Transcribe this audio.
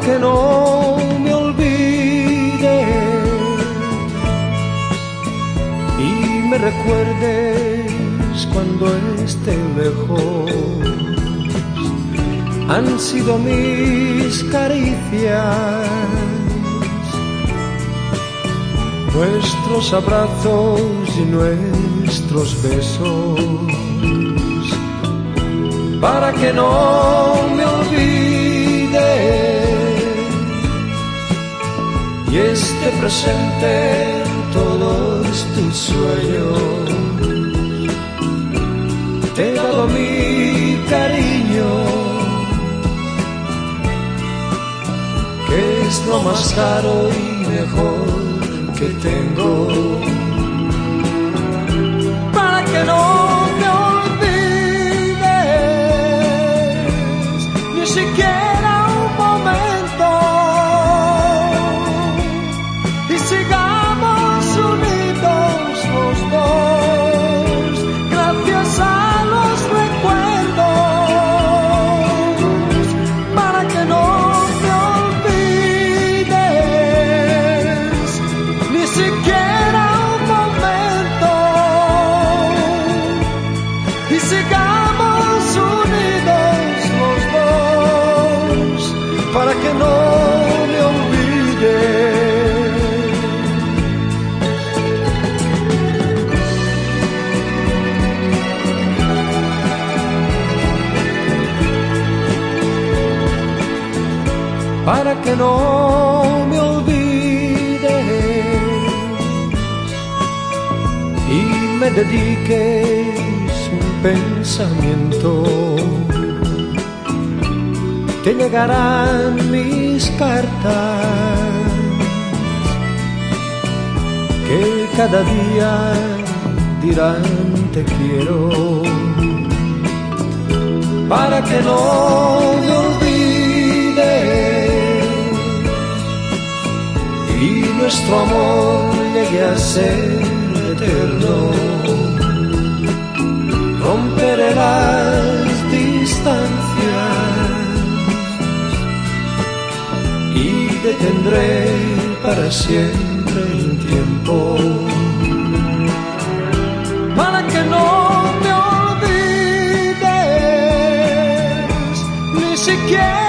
que no me olvides y me recuerdes cuando esté lejos. Han sido mis caricias, nuestros abrazos y nuestros besos, para que no me olvide y esté presente en todos tus sueños. Te he dado mi cariño, que es lo más caro y mejor que tengo, para que no me olvides ni siquiera un momento y sigamos unidos los dos, gracias a los recuerdos, para que no me olvides ni siquiera un momento y sigamos unidos los dos, para que no me olvides. Para que no me olvides y me dediques un pensamiento. Te llegarán mis cartas, que cada día dirán te quiero, para que no me olvides y nuestro amor llegue a ser eterno. Romperé las distancias y detendré para siempre el tiempo, para que no me olvides ni siquiera